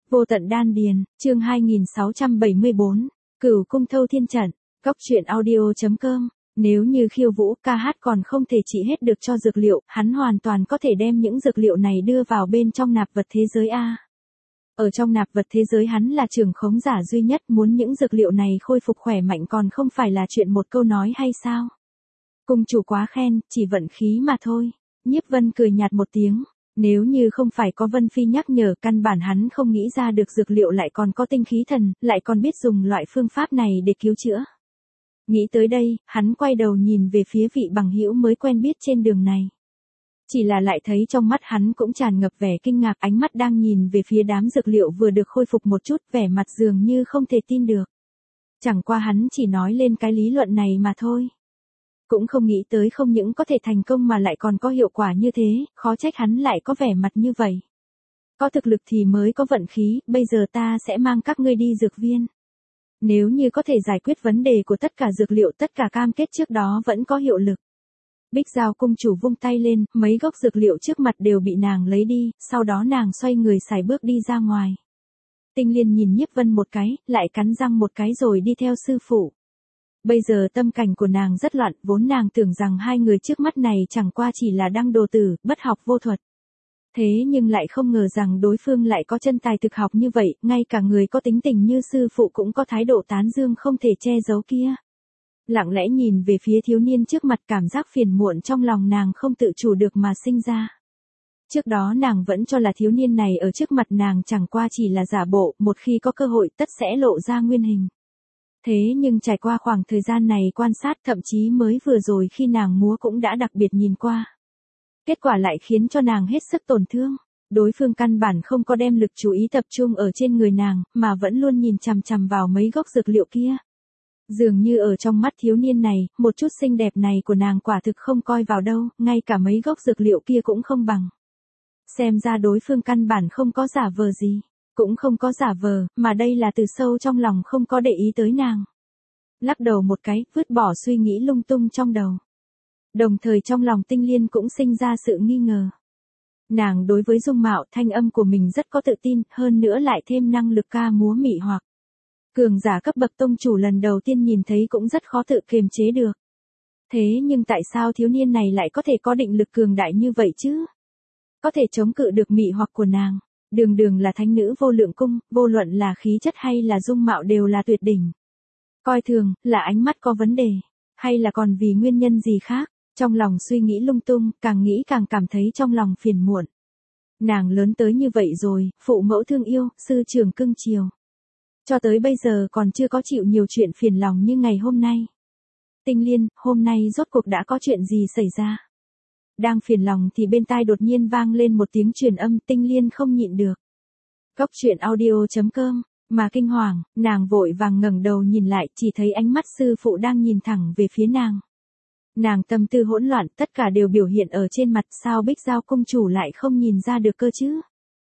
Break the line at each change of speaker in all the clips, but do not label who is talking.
Vô tận đan điền, chương 2674, Cửu cung thâu thiên trận, góc truyện audio.com. Nếu như Khiêu Vũ ca hát còn không thể trị hết được cho dược liệu, hắn hoàn toàn có thể đem những dược liệu này đưa vào bên trong nạp vật thế giới A. Ở trong nạp vật thế giới hắn là trưởng khống giả duy nhất, muốn những dược liệu này khôi phục khỏe mạnh còn không phải là chuyện một câu nói hay sao? Cung chủ quá khen, chỉ vận khí mà thôi. Nhiếp Vân cười nhạt một tiếng. Nếu như không phải có Vân Phi nhắc nhở, căn bản hắn không nghĩ ra được dược liệu lại còn có tinh khí thần, lại còn biết dùng loại phương pháp này để cứu chữa. Nghĩ tới đây, hắn quay đầu nhìn về phía vị bằng hữu mới quen biết trên đường này. Chỉ là lại thấy trong mắt hắn cũng tràn ngập vẻ kinh ngạc, ánh mắt đang nhìn về phía đám dược liệu vừa được khôi phục một chút, vẻ mặt dường như không thể tin được. Chẳng qua hắn chỉ nói lên cái lý luận này mà thôi. Cũng không nghĩ tới không những có thể thành công mà lại còn có hiệu quả như thế, khó trách hắn lại có vẻ mặt như vậy. Có thực lực thì mới có vận khí, bây giờ ta sẽ mang các ngươi đi dược viên. Nếu như có thể giải quyết vấn đề của tất cả dược liệu, tất cả cam kết trước đó vẫn có hiệu lực. Bích Giao cung chủ vung tay lên, mấy gốc dược liệu trước mặt đều bị nàng lấy đi, sau đó nàng xoay người sải bước đi ra ngoài. Tinh Liên nhìn Nhiếp Vân một cái, lại cắn răng một cái rồi đi theo sư phụ. Bây giờ tâm cảnh của nàng rất loạn, vốn nàng tưởng rằng hai người trước mắt này chẳng qua chỉ là đăng đồ tử, bất học vô thuật. Thế nhưng lại không ngờ rằng đối phương lại có chân tài thực học như vậy, ngay cả người có tính tình như sư phụ cũng có thái độ tán dương không thể che giấu kia. Lặng lẽ nhìn về phía thiếu niên trước mặt, cảm giác phiền muộn trong lòng nàng không tự chủ được mà sinh ra. Trước đó nàng vẫn cho là thiếu niên này ở trước mặt nàng chẳng qua chỉ là giả bộ, một khi có cơ hội tất sẽ lộ ra nguyên hình. Thế nhưng trải qua khoảng thời gian này quan sát, thậm chí mới vừa rồi khi nàng múa cũng đã đặc biệt nhìn qua. Kết quả lại khiến cho nàng hết sức tổn thương. Đối phương căn bản không có đem lực chú ý tập trung ở trên người nàng, mà vẫn luôn nhìn chằm chằm vào mấy gốc dược liệu kia. Dường như ở trong mắt thiếu niên này, một chút xinh đẹp này của nàng quả thực không coi vào đâu, ngay cả mấy gốc dược liệu kia cũng không bằng. Xem ra đối phương căn bản không có giả vờ gì. Cũng không có giả vờ, mà đây là từ sâu trong lòng không có để ý tới nàng. Lắc đầu một cái, vứt bỏ suy nghĩ lung tung trong đầu. Đồng thời trong lòng Tinh Liên cũng sinh ra sự nghi ngờ. Nàng đối với dung mạo thanh âm của mình rất có tự tin, hơn nữa lại thêm năng lực ca múa mị hoặc. Cường giả cấp bậc tông chủ lần đầu tiên nhìn thấy cũng rất khó tự kiềm chế được. Thế nhưng tại sao thiếu niên này lại có thể có định lực cường đại như vậy chứ? Có thể chống cự được mị hoặc của nàng. Đường đường là thánh nữ Vô Lượng Cung, vô luận là khí chất hay là dung mạo đều là tuyệt đỉnh. Coi thường, là ánh mắt có vấn đề, hay là còn vì nguyên nhân gì khác, trong lòng suy nghĩ lung tung, càng nghĩ càng cảm thấy trong lòng phiền muộn. Nàng lớn tới như vậy rồi, phụ mẫu thương yêu, sư trưởng cưng chiều. Cho tới bây giờ còn chưa có chịu nhiều chuyện phiền lòng như ngày hôm nay. Tinh Liên, hôm nay rốt cuộc đã có chuyện gì xảy ra? Đang phiền lòng thì bên tai đột nhiên vang lên một tiếng truyền âm, Tinh Liên không nhịn được. Góc truyện audio.com, mà kinh hoàng, nàng vội vàng ngẩng đầu nhìn lại, chỉ thấy ánh mắt sư phụ đang nhìn thẳng về phía nàng. Nàng tâm tư hỗn loạn, tất cả đều biểu hiện ở trên mặt, sao Bích Giao cung chủ lại không nhìn ra được cơ chứ?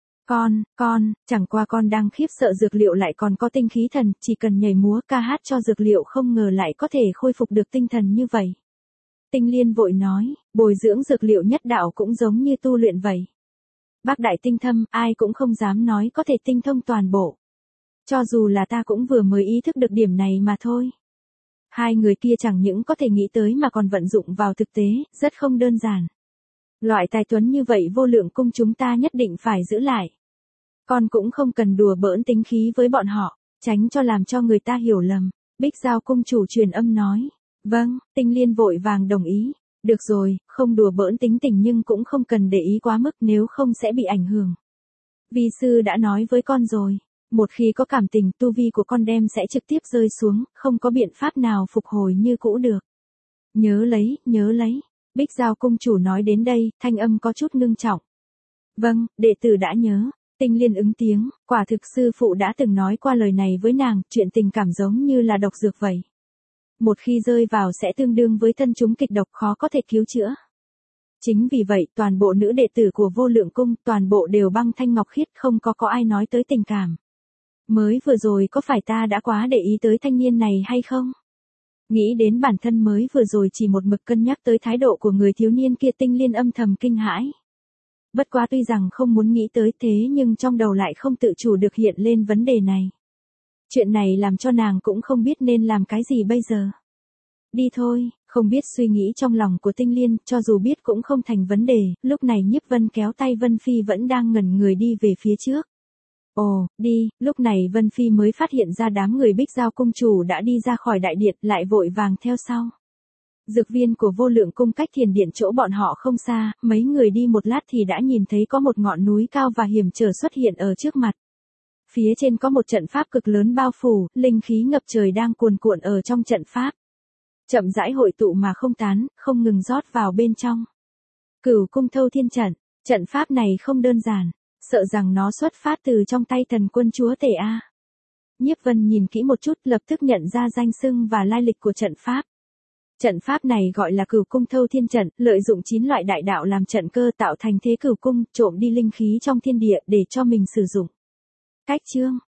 Con, chẳng qua con đang khiếp sợ dược liệu lại còn có tinh khí thần, chỉ cần nhảy múa ca hát cho dược liệu không ngờ lại có thể khôi phục được tinh thần như vậy. Tinh Liên vội nói, bồi dưỡng dược liệu nhất đạo cũng giống như tu luyện vậy. Bác đại tinh thâm, ai cũng không dám nói có thể tinh thông toàn bộ. Cho dù là ta cũng vừa mới ý thức được điểm này mà thôi. Hai người kia chẳng những có thể nghĩ tới mà còn vận dụng vào thực tế, rất không đơn giản. Loại tài tuấn như vậy Vô Lượng Cung chúng ta nhất định phải giữ lại. Con cũng không cần đùa bỡn tính khí với bọn họ, tránh cho làm cho người ta hiểu lầm. Bích Giao cung chủ truyền âm nói. Vâng, Tinh Liên vội vàng đồng ý. Được rồi, không đùa bỡn tính tình nhưng cũng không cần để ý quá mức nếu không sẽ bị ảnh hưởng. Vi sư đã nói với con rồi, một khi có cảm tình tu vi của con đem sẽ trực tiếp rơi xuống, không có biện pháp nào phục hồi như cũ được. Nhớ lấy. Bích Giao cung chủ nói đến đây, thanh âm có chút ngưng trọng. Vâng, đệ tử đã nhớ. Tinh Liên ứng tiếng, quả thực sư phụ đã từng nói qua lời này với nàng, chuyện tình cảm giống như là độc dược vậy. Một khi rơi vào sẽ tương đương với thân chúng kịch độc khó có thể cứu chữa. Chính vì vậy, toàn bộ nữ đệ tử của Vô Lượng Cung, toàn bộ đều băng thanh ngọc khiết, không có ai nói tới tình cảm. Mới vừa rồi có phải ta đã quá để ý tới thanh niên này hay không? Nghĩ đến bản thân mới vừa rồi chỉ một mực cân nhắc tới thái độ của người thiếu niên kia, Tinh Liên âm thầm kinh hãi. Bất quá tuy rằng không muốn nghĩ tới thế nhưng trong đầu lại không tự chủ được hiện lên vấn đề này. Chuyện này làm cho nàng cũng không biết nên làm cái gì bây giờ. Đi thôi, không biết suy nghĩ trong lòng của Tinh Liên, cho dù biết cũng không thành vấn đề, lúc này Nhiếp Vân kéo tay Vân Phi vẫn đang ngẩn người đi về phía trước. Ồ, đi, lúc này Vân Phi mới phát hiện ra đám người Bích Giao cung chủ đã đi ra khỏi đại điện, lại vội vàng theo sau. Dược viên của Vô Lượng cung cách Thiền điện chỗ bọn họ không xa, mấy người đi một lát thì đã nhìn thấy có một ngọn núi cao và hiểm trở xuất hiện ở trước mặt. Phía trên có một trận pháp cực lớn bao phủ, linh khí ngập trời đang cuồn cuộn ở trong trận pháp. Chậm rãi hội tụ mà không tán, không ngừng rót vào bên trong. Cửu cung thâu thiên trận, trận pháp này không đơn giản, sợ rằng nó xuất phát từ trong tay Thần quân chúa tể A. Nhiếp Vân nhìn kỹ một chút, lập tức nhận ra danh xưng và lai lịch của trận pháp. Trận pháp này gọi là Cửu cung thâu thiên trận, lợi dụng 9 loại đại đạo làm trận cơ tạo thành thế cửu cung, trộm đi linh khí trong thiên địa để cho mình sử dụng. Cách chương